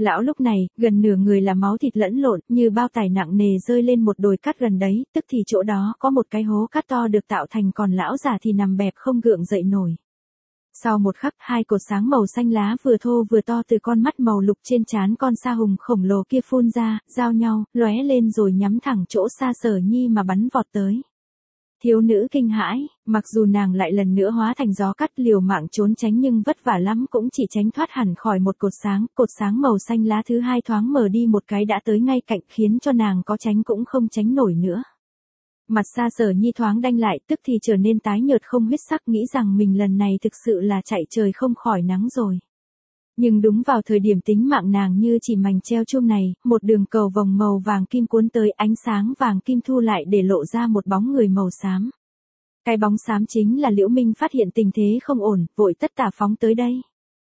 Lão lúc này, gần nửa người là máu thịt lẫn lộn, như bao tải nặng nề rơi lên một đồi cát gần đấy, tức thì chỗ đó có một cái hố cát to được tạo thành, còn lão già thì nằm bẹp không gượng dậy nổi. Sau một khắc, hai cột sáng màu xanh lá vừa thô vừa to từ con mắt màu lục trên trán con sa hùng khổng lồ kia phun ra, giao nhau, lóe lên rồi nhắm thẳng chỗ Sa Sở Nhi mà bắn vọt tới. Thiếu nữ kinh hãi, mặc dù nàng lại lần nữa hóa thành gió cắt liều mạng trốn tránh nhưng vất vả lắm cũng chỉ tránh thoát hẳn khỏi một cột sáng màu xanh lá thứ hai thoáng mở đi một cái đã tới ngay cạnh khiến cho nàng có tránh cũng không tránh nổi nữa. Mặt Sa Sở Nhi thoáng đanh lại, tức thì trở nên tái nhợt không huyết sắc, nghĩ rằng mình lần này thực sự là chạy trời không khỏi nắng rồi. Nhưng đúng vào thời điểm tính mạng nàng như chỉ mảnh treo chuông này, một đường cầu vòng màu vàng kim cuốn tới, ánh sáng vàng kim thu lại để lộ ra một bóng người màu xám. Cái bóng xám chính là Liễu Minh, phát hiện tình thế không ổn, vội tất tả phóng tới đây.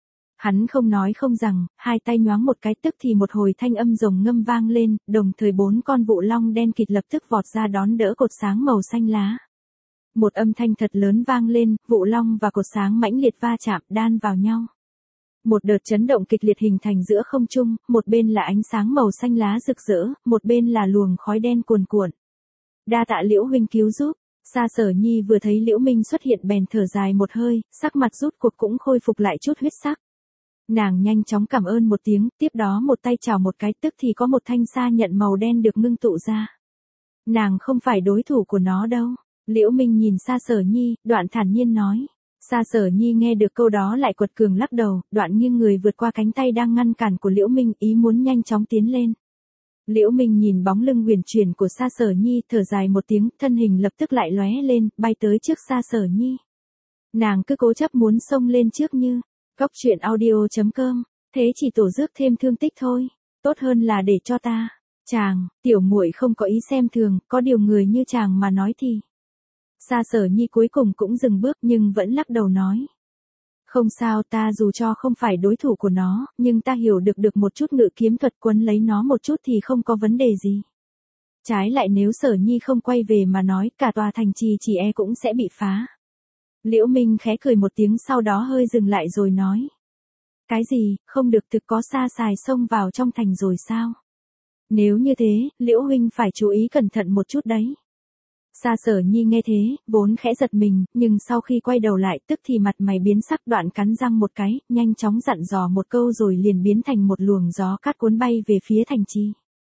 Hắn không nói không rằng, hai tay nhoáng một cái, tức thì một hồi thanh âm rồng ngâm vang lên, đồng thời 4 con vụ long đen kịt lập tức vọt ra đón đỡ cột sáng màu xanh lá. Một âm thanh thật lớn vang lên, vụ long và cột sáng mãnh liệt va chạm, đan vào nhau. Một đợt chấn động kịch liệt hình thành giữa không trung, một bên là ánh sáng màu xanh lá rực rỡ, một bên là luồng khói đen cuồn cuộn. Đa tạ Liễu huynh cứu giúp. Sa Sở Nhi vừa thấy Liễu Minh xuất hiện bèn thở dài một hơi, sắc mặt rút cuộc cũng khôi phục lại chút huyết sắc. Nàng nhanh chóng cảm ơn một tiếng, tiếp đó một tay chào một cái, tức thì có một thanh sa nhận màu đen được ngưng tụ ra. Nàng không phải đối thủ của nó đâu. Liễu Minh nhìn Sa Sở Nhi, đoạn thản nhiên nói. Sa Sở Nhi nghe được câu đó lại quật cường lắc đầu, đoạn nghiêng người vượt qua cánh tay đang ngăn cản của Liễu Minh, ý muốn nhanh chóng tiến lên. Liễu Minh nhìn bóng lưng huyền chuyển của Sa Sở Nhi, thở dài một tiếng, thân hình lập tức lại lóe lên, bay tới trước Sa Sở Nhi. Nàng cứ cố chấp muốn xông lên trước như. Cóc truyện audio.com, thế chỉ tổ rước thêm thương tích thôi, tốt hơn là để cho ta. Chàng, tiểu muội không có ý xem thường, có điều người như chàng mà nói thì. Sa Sở Nhi cuối cùng cũng dừng bước nhưng vẫn lắc đầu nói. Không sao, ta dù cho không phải đối thủ của nó, nhưng ta hiểu được một chút ngự kiếm thuật, quấn lấy nó một chút thì không có vấn đề gì. Trái lại nếu Sở Nhi không quay về mà nói, cả tòa thành trì chỉ e cũng sẽ bị phá. Liễu Minh khẽ cười một tiếng, sau đó hơi dừng lại rồi nói. Cái gì, không được, thực có sa sài xông vào trong thành rồi sao? Nếu như thế, Liễu huynh phải chú ý cẩn thận một chút đấy. Sa Sở Nhi nghe thế, vốn khẽ giật mình, nhưng sau khi quay đầu lại tức thì mặt mày biến sắc, đoạn cắn răng một cái, nhanh chóng dặn dò một câu rồi liền biến thành một luồng gió cát cuốn bay về phía thành trì.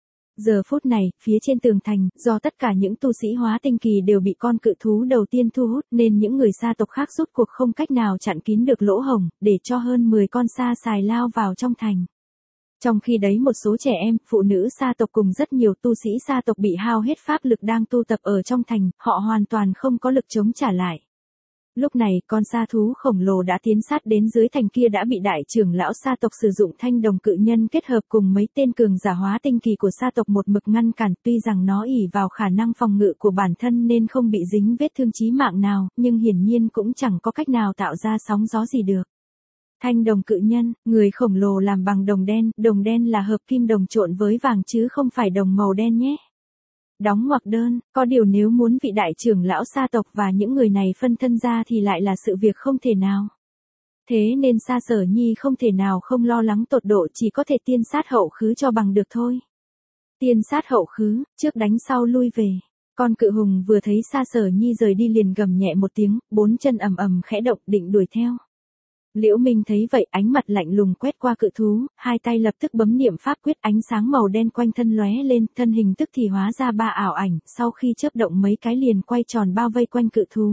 Giờ phút này, phía trên tường thành, do tất cả những tu sĩ hóa tinh kỳ đều bị con cự thú đầu tiên thu hút nên những người sa tộc khác rút cuộc không cách nào chặn kín được lỗ hổng, để cho hơn 10 con sa sài lao vào trong thành. Trong khi đấy một số trẻ em, phụ nữ sa tộc cùng rất nhiều tu sĩ sa tộc bị hao hết pháp lực đang tu tập ở trong thành, họ hoàn toàn không có lực chống trả lại. Lúc này, con sa thú khổng lồ đã tiến sát đến dưới thành kia đã bị đại trưởng lão sa tộc sử dụng thanh đồng cự nhân kết hợp cùng mấy tên cường giả hóa tinh kỳ của sa tộc một mực ngăn cản, tuy rằng nó ỷ vào khả năng phòng ngự của bản thân nên không bị dính vết thương chí mạng nào, nhưng hiển nhiên cũng chẳng có cách nào tạo ra sóng gió gì được. Thanh đồng cự nhân, người khổng lồ làm bằng đồng đen là hợp kim đồng trộn với vàng chứ không phải đồng màu đen nhé. Đóng ngoặc đơn, có điều nếu muốn vị đại trưởng lão sa tộc và những người này phân thân ra thì lại là sự việc không thể nào. Thế nên Sa Sở Nhi không thể nào không lo lắng tột độ, chỉ có thể tiên sát hậu khứ cho bằng được thôi. Tiên sát hậu khứ, trước đánh sau lui về. Con cự hùng vừa thấy Sa Sở Nhi rời đi liền gầm nhẹ một tiếng, 4 chân ầm ầm khẽ động định đuổi theo. Liễu Minh thấy vậy, ánh mặt lạnh lùng quét qua cự thú, hai tay lập tức bấm niệm pháp quyết, ánh sáng màu đen quanh thân lóe lên, thân hình tức thì hóa ra 3 ảo ảnh, sau khi chớp động mấy cái liền quay tròn bao vây quanh cự thú.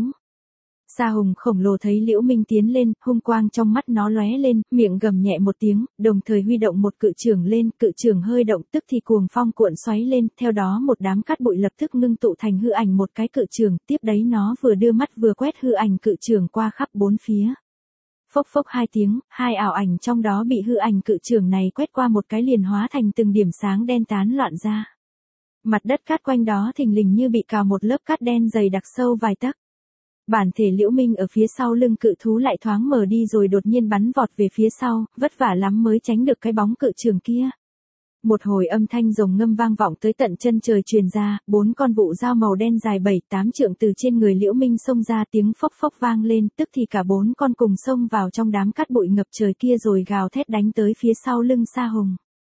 Sa hùng khổng lồ thấy Liễu Minh tiến lên, hung quang trong mắt nó lóe lên, miệng gầm nhẹ một tiếng, đồng thời huy động một cự chưởng lên, cự chưởng hơi động tức thì cuồng phong cuộn xoáy lên, theo đó một đám cát bụi lập tức ngưng tụ thành hư ảnh một cái cự chưởng, tiếp đấy nó vừa đưa mắt vừa quét hư ảnh cự chưởng qua khắp 4 phía. Phốc phốc 2 tiếng, 2 ảo ảnh trong đó bị hư ảnh cự chưởng này quét qua một cái liền hóa thành từng điểm sáng đen tán loạn ra. Mặt đất cát quanh đó thình lình như bị cào một lớp cát đen dày đặc sâu vài tấc. Bản thể Liễu Minh ở phía sau lưng cự thú lại thoáng mở đi rồi đột nhiên bắn vọt về phía sau, vất vả lắm mới tránh được cái bóng cự chưởng kia. Một hồi âm thanh rồng ngâm vang vọng tới tận chân trời truyền ra, 4 con vụ dao màu đen dài 7-8 trượng từ trên người Liễu Minh xông ra, tiếng phốc phốc vang lên, tức thì cả 4 con cùng xông vào trong đám cát bụi ngập trời kia rồi gào thét đánh tới phía sau lưng Sa Hùng.